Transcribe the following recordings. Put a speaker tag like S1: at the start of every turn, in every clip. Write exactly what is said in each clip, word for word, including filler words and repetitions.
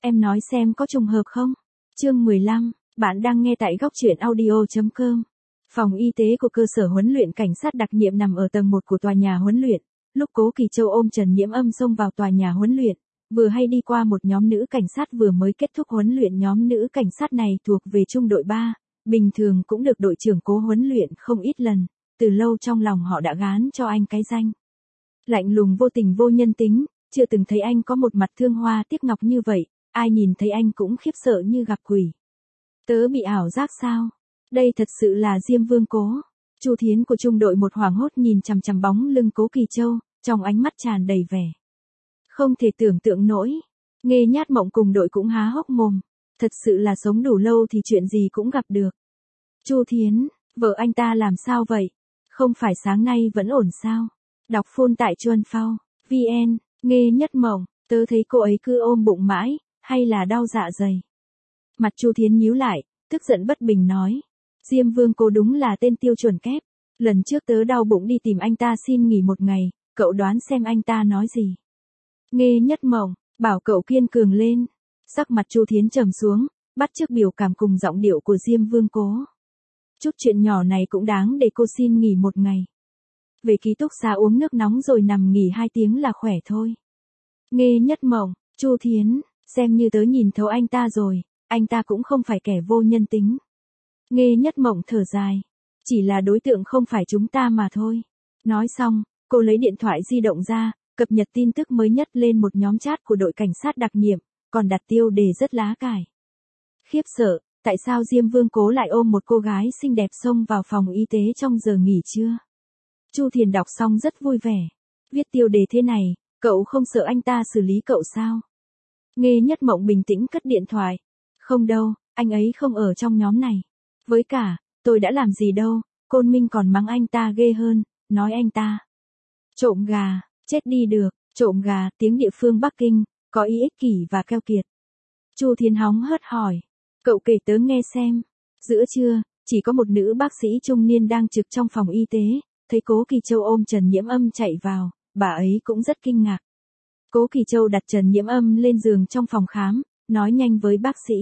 S1: Em nói xem có trùng hợp không? Chương mười lăm, bạn đang nghe tại góc truyện audio chấm com. Phòng y tế của cơ sở huấn luyện cảnh sát đặc nhiệm nằm ở tầng một của tòa nhà huấn luyện. Lúc Cố Kỳ Châu ôm Trần Nhiễm Âm xông vào tòa nhà huấn luyện, vừa hay đi qua một nhóm nữ cảnh sát vừa mới kết thúc huấn luyện. Nhóm nữ cảnh sát này thuộc về trung đội ba, bình thường cũng được đội trưởng Cố huấn luyện không ít lần, từ lâu trong lòng họ đã gán cho anh cái danh lạnh lùng vô tình vô nhân tính, chưa từng thấy anh có một mặt thương hoa tiếc ngọc như vậy, ai nhìn thấy anh cũng khiếp sợ như gặp quỷ. Tớ bị ảo giác sao? Đây thật sự là Diêm Vương Cố. Chu Thiến của trung đội một hoảng hốt nhìn chằm chằm bóng lưng Cố Kỳ Châu, trong ánh mắt tràn đầy vẻ không thể tưởng tượng nổi. Nghê Nhát Mộng cùng đội cũng há hốc mồm, thật sự là sống đủ lâu thì chuyện gì cũng gặp được. Chu Thiến, vợ anh ta làm sao vậy? Không phải sáng nay vẫn ổn sao? Đọc phôn tại Chuân Phao, vê en, Nghê Nhất Mộng, tớ thấy cô ấy cứ ôm bụng mãi, hay là đau dạ dày? Mặt Chu Thiến nhíu lại, tức giận bất bình nói. Diêm Vương Cố đúng là tên tiêu chuẩn kép. Lần trước tớ đau bụng đi tìm anh ta xin nghỉ một ngày, cậu đoán xem anh ta nói gì? Nghê Nhất Mộng, bảo cậu kiên cường lên. Sắc mặt Chu Thiến trầm xuống, bắt chước biểu cảm cùng giọng điệu của Diêm Vương Cố. Chút chuyện nhỏ này cũng đáng để cô xin nghỉ một ngày. Về ký túc xá uống nước nóng rồi nằm nghỉ hai tiếng là khỏe thôi. Nghê Nhất Mộng, Chu Thiến, xem như tớ nhìn thấu anh ta rồi, anh ta cũng không phải kẻ vô nhân tính. Nghê Nhất Mộng thở dài, chỉ là đối tượng không phải chúng ta mà thôi. Nói xong, cô lấy điện thoại di động ra, cập nhật tin tức mới nhất lên một nhóm chat của đội cảnh sát đặc nhiệm, còn đặt tiêu đề rất lá cải. Khiếp sợ, tại sao Diêm Vương Cố lại ôm một cô gái xinh đẹp xông vào phòng y tế trong giờ nghỉ trưa? Chu Thiền đọc xong rất vui vẻ. Viết tiêu đề thế này, cậu không sợ anh ta xử lý cậu sao? Nghê Nhất Mộng bình tĩnh cất điện thoại. Không đâu, anh ấy không ở trong nhóm này. Với cả, tôi đã làm gì đâu, Côn Minh còn mắng anh ta ghê hơn, nói anh ta trộm gà, chết đi được, trộm gà, tiếng địa phương Bắc Kinh, có ý ích kỷ và keo kiệt. Chu Thiến hóng hớt hỏi, cậu kể tớ nghe xem. Giữa trưa, chỉ có một nữ bác sĩ trung niên đang trực trong phòng y tế, thấy Cố Kỳ Châu ôm Trần Nhiễm Âm chạy vào, bà ấy cũng rất kinh ngạc. Cố Kỳ Châu đặt Trần Nhiễm Âm lên giường trong phòng khám, nói nhanh với bác sĩ.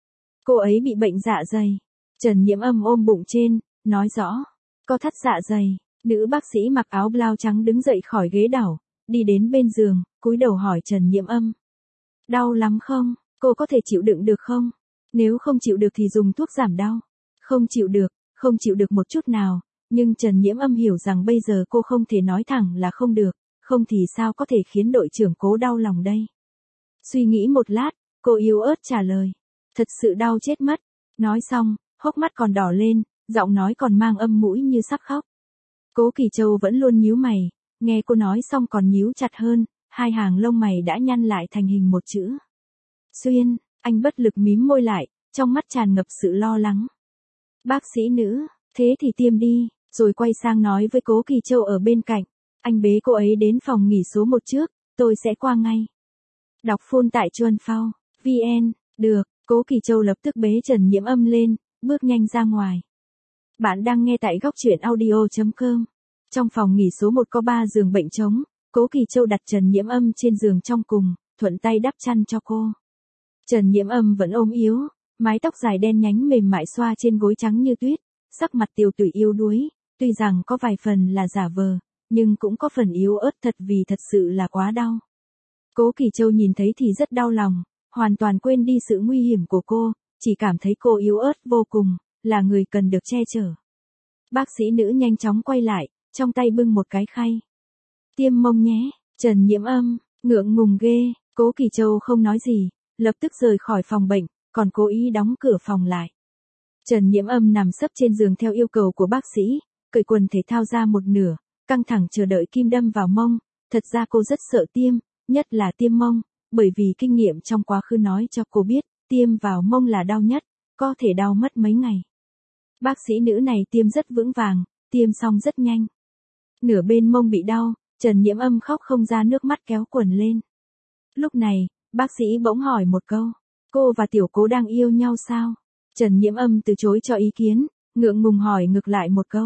S1: Cô ấy bị bệnh dạ dày. Trần Nhiễm Âm ôm bụng trên, nói rõ. Có thắt dạ dày. Nữ bác sĩ mặc áo blau trắng đứng dậy khỏi ghế đảo, đi đến bên giường, cúi đầu hỏi Trần Nhiễm Âm. Đau lắm không? Cô có thể chịu đựng được không? Nếu không chịu được thì dùng thuốc giảm đau. Không chịu được, không chịu được một chút nào. Nhưng Trần Nhiễm Âm hiểu rằng bây giờ cô không thể nói thẳng là không được, không thì sao có thể khiến đội trưởng Cố đau lòng đây. Suy nghĩ một lát, cô yếu ớt trả lời. Thật sự đau chết mất. Nói xong, hốc mắt còn đỏ lên, giọng nói còn mang âm mũi như sắp khóc. Cố Kỳ Châu vẫn luôn nhíu mày, nghe cô nói xong còn nhíu chặt hơn, hai hàng lông mày đã nhăn lại thành hình một chữ. Xuyên, anh bất lực mím môi lại, trong mắt tràn ngập sự lo lắng. Bác sĩ nữ, thế thì tiêm đi, rồi quay sang nói với Cố Kỳ Châu ở bên cạnh. Anh bế cô ấy đến phòng nghỉ số một trước, tôi sẽ qua ngay. Đọc phôn tại Chuân Phao, vê en, được, Cố Kỳ Châu lập tức bế Trần Nhiễm Âm lên, bước nhanh ra ngoài. Bạn đang nghe tại góc truyện audio chấm com. Trong phòng nghỉ số một có ba giường bệnh trống, Cố Kỳ Châu đặt Trần Nhiễm Âm trên giường trong cùng, thuận tay đắp chăn cho cô. Trần Nhiễm Âm vẫn ốm yếu, mái tóc dài đen nhánh mềm mại xoa trên gối trắng như tuyết, sắc mặt tiều tụy yếu đuối, tuy rằng có vài phần là giả vờ, nhưng cũng có phần yếu ớt thật vì thật sự là quá đau. Cố Kỳ Châu nhìn thấy thì rất đau lòng, hoàn toàn quên đi sự nguy hiểm của cô, chỉ cảm thấy cô yếu ớt vô cùng, là người cần được che chở. Bác sĩ nữ nhanh chóng quay lại, trong tay bưng một cái khay. Tiêm mông nhé, Trần Nhiễm Âm, ngượng ngùng ghê, Cố Kỳ Châu không nói gì, lập tức rời khỏi phòng bệnh, còn cố ý đóng cửa phòng lại. Trần Nhiễm Âm nằm sấp trên giường theo yêu cầu của bác sĩ, cởi quần thể thao ra một nửa, căng thẳng chờ đợi kim đâm vào mông, thật ra cô rất sợ tiêm, nhất là tiêm mông, bởi vì kinh nghiệm trong quá khứ nói cho cô biết, tiêm vào mông là đau nhất, có thể đau mất mấy ngày. Bác sĩ nữ này tiêm rất vững vàng, tiêm xong rất nhanh. Nửa bên mông bị đau, Trần Nhiễm Âm khóc không ra nước mắt kéo quần lên. Lúc này, bác sĩ bỗng hỏi một câu, cô và Tiểu Cố đang yêu nhau sao? Trần Nhiễm Âm từ chối cho ý kiến, ngượng ngùng hỏi ngược lại một câu.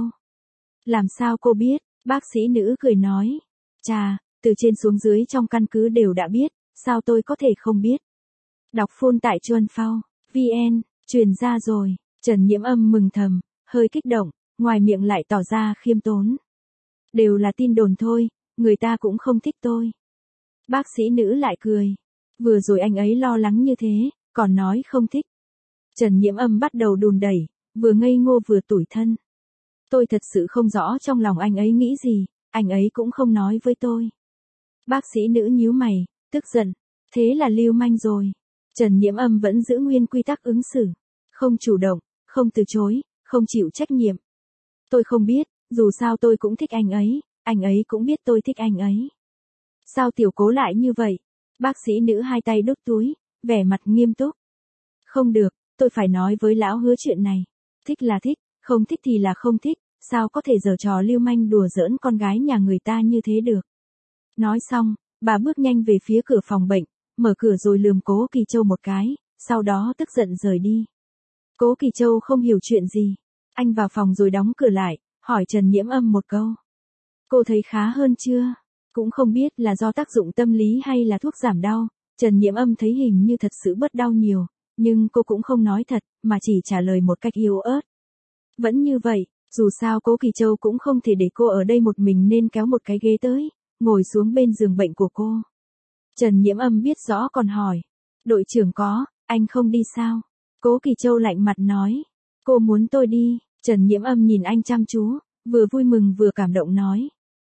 S1: Làm sao cô biết? Bác sĩ nữ cười nói. Chà, từ trên xuống dưới trong căn cứ đều đã biết, sao tôi có thể không biết? Đọc full tại chuan phao, vn, truyền ra rồi, Trần Nhiễm Âm mừng thầm, hơi kích động, ngoài miệng lại tỏ ra khiêm tốn. Đều là tin đồn thôi, người ta cũng không thích tôi. Bác sĩ nữ lại cười. Vừa rồi anh ấy lo lắng như thế, còn nói không thích. Trần Nhiễm Âm bắt đầu đùn đẩy, vừa ngây ngô vừa tủi thân. Tôi thật sự không rõ trong lòng anh ấy nghĩ gì, anh ấy cũng không nói với tôi. Bác sĩ nữ nhíu mày, tức giận, thế là lưu manh rồi. Trần Nhiễm Âm vẫn giữ nguyên quy tắc ứng xử, không chủ động, không từ chối, không chịu trách nhiệm. Tôi không biết, dù sao tôi cũng thích anh ấy, anh ấy cũng biết tôi thích anh ấy. Sao tiểu Cố lại như vậy? Bác sĩ nữ hai tay đút túi, vẻ mặt nghiêm túc. Không được, tôi phải nói với lão Hứa chuyện này. Thích là thích, không thích thì là không thích, sao có thể giở trò lưu manh đùa giỡn con gái nhà người ta như thế được. Nói xong, bà bước nhanh về phía cửa phòng bệnh, mở cửa rồi lườm Cố Kỳ Châu một cái, sau đó tức giận rời đi. Cố Kỳ Châu không hiểu chuyện gì. Anh vào phòng rồi đóng cửa lại, hỏi Trần Nhiễm Âm một câu. Cô thấy khá hơn chưa? Cũng không biết là do tác dụng tâm lý hay là thuốc giảm đau, Trần Nhiễm Âm thấy hình như thật sự bớt đau nhiều, nhưng cô cũng không nói thật, mà chỉ trả lời một cách yếu ớt. Vẫn như vậy, dù sao Cố Kỳ Châu cũng không thể để cô ở đây một mình nên kéo một cái ghế tới, ngồi xuống bên giường bệnh của cô. Trần Nhiễm Âm biết rõ còn hỏi. Đội trưởng có, anh không đi sao? Cố Kỳ Châu lạnh mặt nói. Cô muốn tôi đi, Trần Nhiễm Âm nhìn anh chăm chú, vừa vui mừng vừa cảm động nói.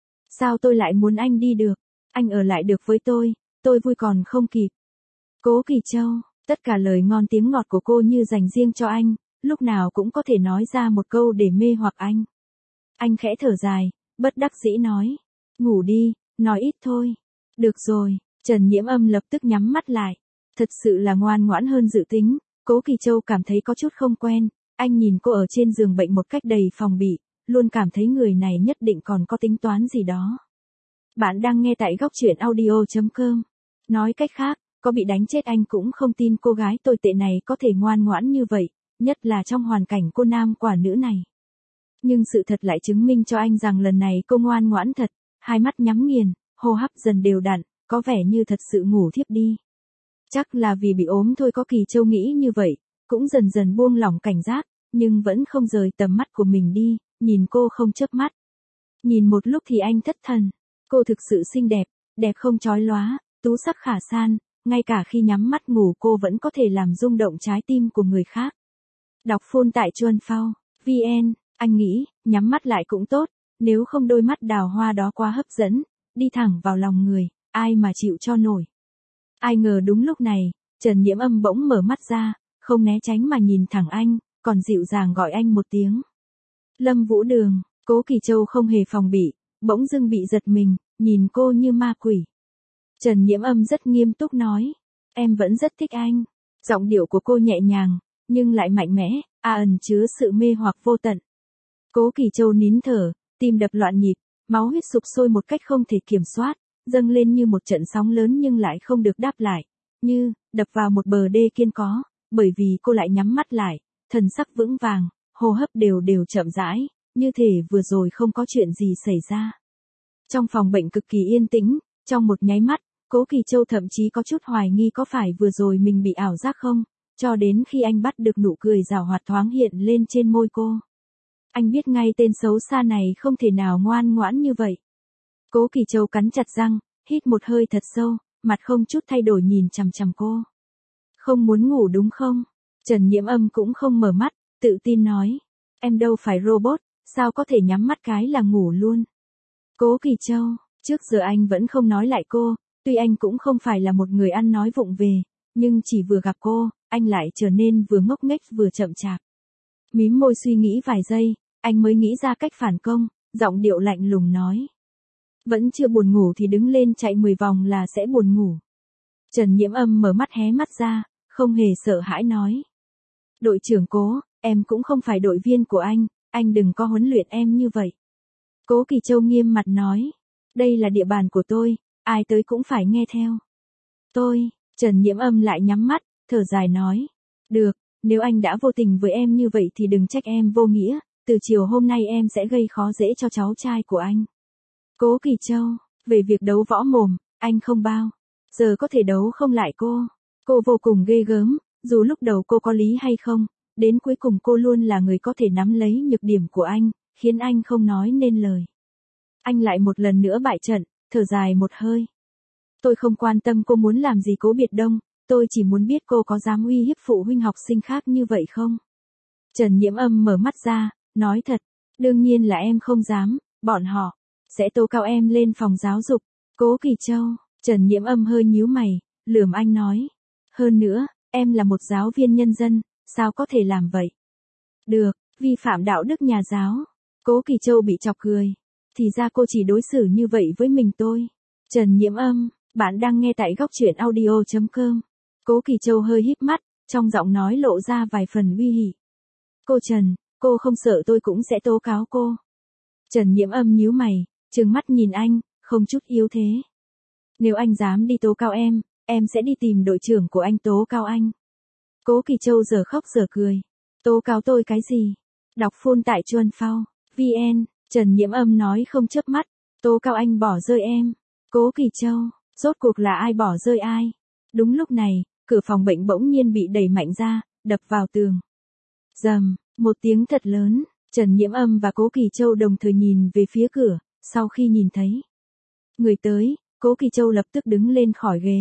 S1: Sao tôi lại muốn anh đi được? Anh ở lại được với tôi, tôi vui còn không kịp. Cố Kỳ Châu, tất cả lời ngon tiếng ngọt của cô như dành riêng cho anh, lúc nào cũng có thể nói ra một câu để mê hoặc anh. Anh khẽ thở dài, bất đắc dĩ nói. Ngủ đi, nói ít thôi. Được rồi, Trần Nhiễm Âm lập tức nhắm mắt lại. Thật sự là ngoan ngoãn hơn dự tính, Cố Kỳ Châu cảm thấy có chút không quen. Anh nhìn cô ở trên giường bệnh một cách đầy phòng bị, luôn cảm thấy người này nhất định còn có tính toán gì đó. Bạn đang nghe tại góc truyện audio chấm com. Nói cách khác, có bị đánh chết anh cũng không tin cô gái tồi tệ này có thể ngoan ngoãn như vậy, nhất là trong hoàn cảnh cô nam quả nữ này. Nhưng sự thật lại chứng minh cho anh rằng lần này cô ngoan ngoãn thật, hai mắt nhắm nghiền, hô hấp dần đều đặn, có vẻ như thật sự ngủ thiếp đi. Chắc là vì bị ốm thôi, có Kỳ Châu nghĩ như vậy, cũng dần dần buông lỏng cảnh giác, nhưng vẫn không rời tầm mắt của mình đi, nhìn cô không chớp mắt. Nhìn một lúc thì anh thất thần, cô thực sự xinh đẹp, đẹp không chói lóa, tú sắc khả san, ngay cả khi nhắm mắt ngủ cô vẫn có thể làm rung động trái tim của người khác. Đọc full tại chuan phao, vn, anh nghĩ, nhắm mắt lại cũng tốt, nếu không đôi mắt đào hoa đó quá hấp dẫn, đi thẳng vào lòng người, ai mà chịu cho nổi. Ai ngờ đúng lúc này, Trần Nhiễm Âm bỗng mở mắt ra, không né tránh mà nhìn thẳng anh, còn dịu dàng gọi anh một tiếng. Lâm Vũ Đường, Cố Kỳ Châu không hề phòng bị, bỗng dưng bị giật mình, nhìn cô như ma quỷ. Trần Nhiễm Âm rất nghiêm túc nói, em vẫn rất thích anh. Giọng điệu của cô nhẹ nhàng, nhưng lại mạnh mẽ, a ẩn chứa sự mê hoặc vô tận. Cố Kỳ Châu nín thở, tim đập loạn nhịp, máu huyết sục sôi một cách không thể kiểm soát, dâng lên như một trận sóng lớn nhưng lại không được đáp lại, như đập vào một bờ đê kiên có, bởi vì cô lại nhắm mắt lại, thần sắc vững vàng, hô hấp đều đều chậm rãi, như thể vừa rồi không có chuyện gì xảy ra. Trong phòng bệnh cực kỳ yên tĩnh, trong một nháy mắt, Cố Kỳ Châu thậm chí có chút hoài nghi có phải vừa rồi mình bị ảo giác không, cho đến khi anh bắt được nụ cười giảo hoạt thoáng hiện lên trên môi cô. Anh biết ngay tên xấu xa này không thể nào ngoan ngoãn như vậy. Cố Kỳ Châu cắn chặt răng, hít một hơi thật sâu, mặt không chút thay đổi nhìn chằm chằm cô. Không muốn ngủ đúng không? Trần Nhiễm Âm cũng không mở mắt, tự tin nói. Em đâu phải robot, sao có thể nhắm mắt cái là ngủ luôn. Cố Kỳ Châu, trước giờ anh vẫn không nói lại cô, tuy anh cũng không phải là một người ăn nói vụng về, nhưng chỉ vừa gặp cô, anh lại trở nên vừa ngốc nghếch vừa chậm chạp. Mím môi suy nghĩ vài giây, anh mới nghĩ ra cách phản công, giọng điệu lạnh lùng nói. Vẫn chưa buồn ngủ thì đứng lên chạy mười vòng là sẽ buồn ngủ. Trần Nhiễm Âm mở mắt hé mắt ra, không hề sợ hãi nói. Đội trưởng Cố, em cũng không phải đội viên của anh, anh đừng có huấn luyện em như vậy. Cố Kỳ Châu nghiêm mặt nói. Đây là địa bàn của tôi, ai tới cũng phải nghe theo. Tôi, Trần Nhiễm Âm lại nhắm mắt, thở dài nói. Được, nếu anh đã vô tình với em như vậy thì đừng trách em vô nghĩa, từ chiều hôm nay em sẽ gây khó dễ cho cháu trai của anh. Cố Kỳ Châu, về việc đấu võ mồm, anh không bao giờ có thể đấu không lại cô. Cô vô cùng ghê gớm, dù lúc đầu cô có lý hay không, đến cuối cùng cô luôn là người có thể nắm lấy nhược điểm của anh, khiến anh không nói nên lời. Anh lại một lần nữa bại trận, thở dài một hơi. Tôi không quan tâm cô muốn làm gì Cố Biệt Đông, tôi chỉ muốn biết cô có dám uy hiếp phụ huynh học sinh khác như vậy không? Trần Nhiễm Âm mở mắt ra, nói thật, đương nhiên là em không dám, bọn họ sẽ tố cáo em lên phòng giáo dục. Cố Kỳ Châu, Trần Nhiễm Âm hơi nhíu mày, lườm anh nói. Hơn nữa, em là một giáo viên nhân dân, sao có thể làm vậy? Được, vi phạm đạo đức nhà giáo. Cố Kỳ Châu bị chọc cười. Thì ra cô chỉ đối xử như vậy với mình tôi. Trần Nhiễm Âm, bạn đang nghe tại góc truyện audio chấm com. Cố Kỳ Châu hơi híp mắt, trong giọng nói lộ ra vài phần uy hỉ. Cô Trần, cô không sợ tôi cũng sẽ tố cáo cô. Trần Nhiễm Âm nhíu mày, trừng mắt nhìn anh, không chút yếu thế. Nếu anh dám đi tố cáo em, em sẽ đi tìm đội trưởng của anh tố cáo anh. Cố Kỳ Châu giờ khóc giờ cười. Tố cáo tôi cái gì? Đọc phun tại Chuan Phao, vê en, Trần Nhiễm Âm nói không chớp mắt. Tố cáo anh bỏ rơi em. Cố Kỳ Châu, rốt cuộc là ai bỏ rơi ai? Đúng lúc này, cửa phòng bệnh bỗng nhiên bị đẩy mạnh ra, đập vào tường. Rầm, một tiếng thật lớn, Trần Nhiễm Âm và Cố Kỳ Châu đồng thời nhìn về phía cửa, sau khi nhìn thấy người tới, Cố Kỳ Châu lập tức đứng lên khỏi ghế.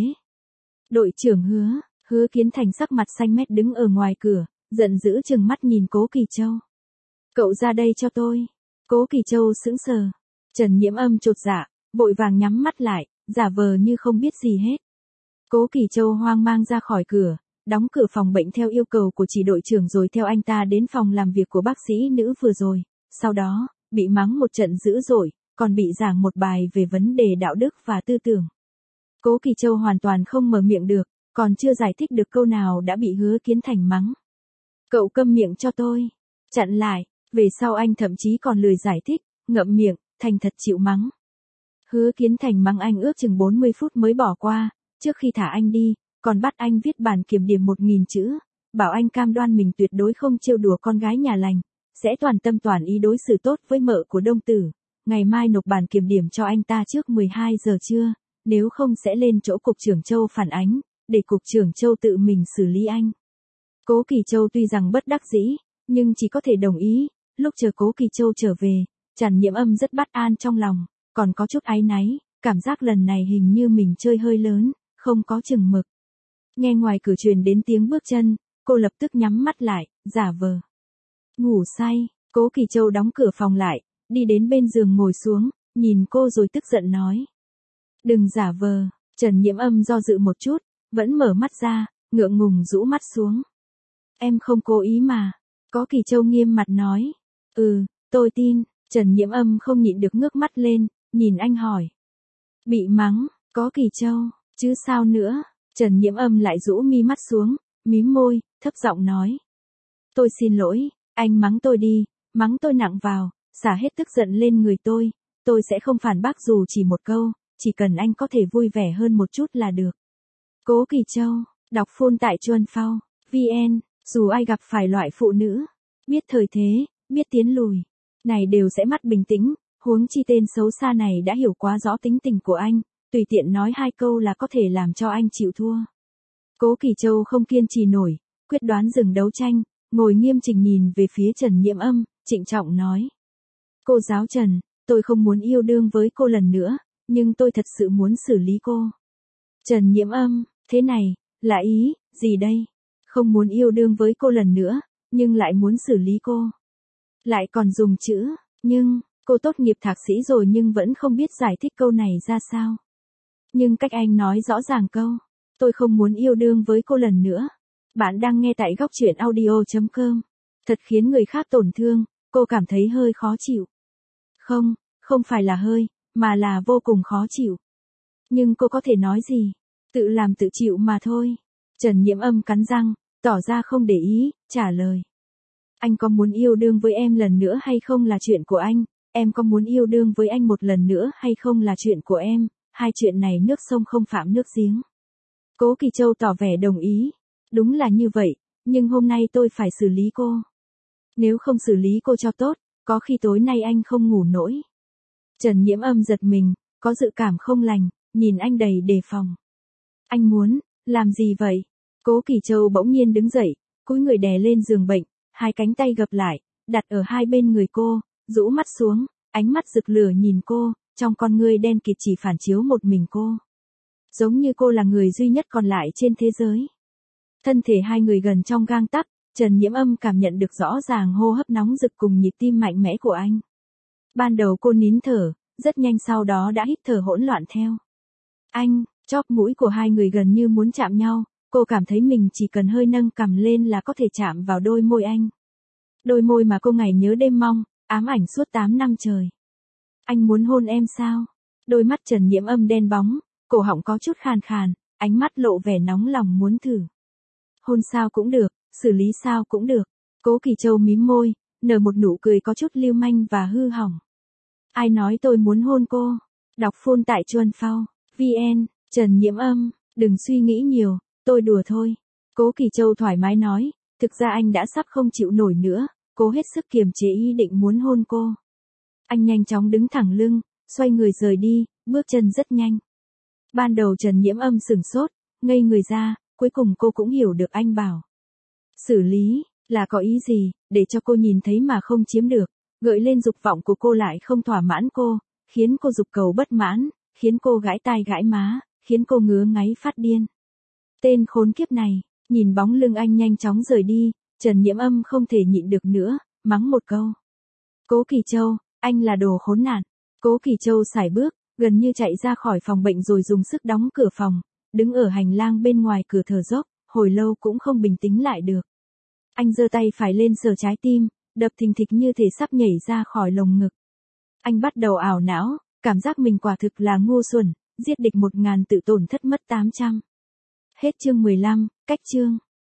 S1: Đội trưởng Hứa, Hứa Kiến Thành sắc mặt xanh mét đứng ở ngoài cửa, giận dữ trừng mắt nhìn Cố Kỳ Châu. Cậu ra đây cho tôi. Cố Kỳ Châu sững sờ. Trần Nhiễm Âm chột dạ, vội vàng nhắm mắt lại, giả vờ như không biết gì hết. Cố Kỳ Châu hoang mang ra khỏi cửa, đóng cửa phòng bệnh theo yêu cầu của chỉ đội trưởng rồi theo anh ta đến phòng làm việc của bác sĩ nữ vừa rồi, sau đó, bị mắng một trận dữ dội, còn bị giảng một bài về vấn đề đạo đức và tư tưởng. Cố Kỳ Châu hoàn toàn không mở miệng được, còn chưa giải thích được câu nào đã bị Hứa Kiến Thành mắng. Cậu câm miệng cho tôi. Chặn lại, về sau anh thậm chí còn lười giải thích, ngậm miệng, thành thật chịu mắng. Hứa Kiến Thành mắng anh ước chừng bốn mươi phút mới bỏ qua, trước khi thả anh đi, còn bắt anh viết bản kiểm điểm một nghìn chữ, bảo anh cam đoan mình tuyệt đối không trêu đùa con gái nhà lành, sẽ toàn tâm toàn ý đối xử tốt với mợ của Đông Tử, ngày mai nộp bản kiểm điểm cho anh ta trước mười hai giờ trưa, nếu không sẽ lên chỗ cục trưởng Châu phản ánh, để cục trưởng Châu tự mình xử lý anh. Cố Kỳ Châu tuy rằng bất đắc dĩ, nhưng chỉ có thể đồng ý, lúc chờ Cố Kỳ Châu trở về, Trần Nhiễm Âm rất bất an trong lòng, còn có chút áy náy, cảm giác lần này hình như mình chơi hơi lớn, không có chừng mực. Nghe ngoài cửa truyền đến tiếng bước chân, cô lập tức nhắm mắt lại, giả vờ ngủ say. Cố Kỳ Châu đóng cửa phòng lại, đi đến bên giường ngồi xuống, nhìn cô rồi tức giận nói. Đừng giả vờ. Trần Nhiễm Âm do dự một chút, vẫn mở mắt ra, ngượng ngùng rũ mắt xuống. Em không cố ý mà. Cố Kỳ Châu nghiêm mặt nói. Ừ, tôi tin. Trần Nhiễm Âm không nhịn được ngước mắt lên, nhìn anh hỏi. Bị mắng, Cố Kỳ Châu, chứ sao nữa? Trần Nhiễm Âm lại rũ mi mắt xuống, mím môi, thấp giọng nói. Tôi xin lỗi, anh mắng tôi đi, mắng tôi nặng vào, xả hết tức giận lên người tôi, tôi sẽ không phản bác dù chỉ một câu, chỉ cần anh có thể vui vẻ hơn một chút là được. Cố Kỳ Châu, đọc phun tại Chuan Phao, vê en, dù ai gặp phải loại phụ nữ, biết thời thế, biết tiến lùi, này đều sẽ mắt bình tĩnh, huống chi tên xấu xa này đã hiểu quá rõ tính tình của anh, tùy tiện nói hai câu là có thể làm cho anh chịu thua. Cố Kỳ Châu không kiên trì nổi, quyết đoán dừng đấu tranh, ngồi nghiêm chỉnh nhìn về phía Trần Nhiễm Âm, trịnh trọng nói. Cô giáo Trần, tôi không muốn yêu đương với cô lần nữa, nhưng tôi thật sự muốn xử lý cô. Trần Nhiễm Âm, thế này, là ý, gì đây? Không muốn yêu đương với cô lần nữa, nhưng lại muốn xử lý cô. Lại còn dùng chữ, nhưng, cô tốt nghiệp thạc sĩ rồi nhưng vẫn không biết giải thích câu này ra sao. Nhưng cách anh nói rõ ràng câu, tôi không muốn yêu đương với cô lần nữa. Bạn đang nghe tại góc truyện audio chấm com. Thật khiến người khác tổn thương, cô cảm thấy hơi khó chịu. Không, không phải là hơi, mà là vô cùng khó chịu. Nhưng cô có thể nói gì? Tự làm tự chịu mà thôi. Trần Nhiễm Âm cắn răng, tỏ ra không để ý, trả lời. Anh có muốn yêu đương với em lần nữa hay không là chuyện của anh, em có muốn yêu đương với anh một lần nữa hay không là chuyện của em, hai chuyện này nước sông không phạm nước giếng. Cố Kỳ Châu tỏ vẻ đồng ý. Đúng là như vậy, nhưng hôm nay tôi phải xử lý cô. Nếu không xử lý cô cho tốt, có khi tối nay anh không ngủ nổi. Trần Nhiễm Âm giật mình, có dự cảm không lành, nhìn anh đầy đề phòng. Anh muốn, làm gì vậy? Cố Kỳ Châu bỗng nhiên đứng dậy, cúi người đè lên giường bệnh, hai cánh tay gập lại, đặt ở hai bên người cô, rũ mắt xuống, ánh mắt rực lửa nhìn cô, trong con ngươi đen kịt chỉ phản chiếu một mình cô. Giống như cô là người duy nhất còn lại trên thế giới. Thân thể hai người gần trong gang tấc, Trần Nhiễm Âm cảm nhận được rõ ràng hô hấp nóng rực cùng nhịp tim mạnh mẽ của anh. Ban đầu cô nín thở, rất nhanh sau đó đã hít thở hỗn loạn theo. Anh, chóp mũi của hai người gần như muốn chạm nhau, cô cảm thấy mình chỉ cần hơi nâng cằm lên là có thể chạm vào đôi môi anh. Đôi môi mà cô ngày nhớ đêm mong, ám ảnh suốt tám năm trời. Anh muốn hôn em sao? Đôi mắt Trần Nhiễm Âm đen bóng, cổ họng có chút khàn khàn, ánh mắt lộ vẻ nóng lòng muốn thử. Hôn sao cũng được, xử lý sao cũng được. Cố Kỳ Châu mím môi, nở một nụ cười có chút lưu manh và hư hỏng. Ai nói tôi muốn hôn cô? Đọc phone tại Chuan Phao, vn, Trần Nhiễm Âm, đừng suy nghĩ nhiều, tôi đùa thôi. Cố Kỳ Châu thoải mái nói, thực ra anh đã sắp không chịu nổi nữa, cố hết sức kiềm chế ý định muốn hôn cô. Anh nhanh chóng đứng thẳng lưng, xoay người rời đi, bước chân rất nhanh. Ban đầu Trần Nhiễm Âm sửng sốt, ngây người ra, cuối cùng cô cũng hiểu được anh bảo. Xử lý, là có ý gì, để cho cô nhìn thấy mà không chiếm được, gợi lên dục vọng của cô lại không thỏa mãn cô, khiến cô dục cầu bất mãn, khiến cô gãi tai gãi má, khiến cô ngứa ngáy phát điên. Tên khốn kiếp này, nhìn bóng lưng anh nhanh chóng rời đi, Trần Nhiễm Âm không thể nhịn được nữa, mắng một câu. Cố Kỳ Châu, anh là đồ khốn nạn. Cố Kỳ Châu sải bước, gần như chạy ra khỏi phòng bệnh rồi dùng sức đóng cửa phòng, đứng ở hành lang bên ngoài cửa thở dốc, hồi lâu cũng không bình tĩnh lại được. Anh giơ tay phải lên sờ trái tim, đập thình thịch như thể sắp nhảy ra khỏi lồng ngực. Anh bắt đầu ảo não, cảm giác mình quả thực là ngu xuẩn, giết địch một ngàn tự tổn thất mất tám trăm. Hết chương mười lăm, cách chương.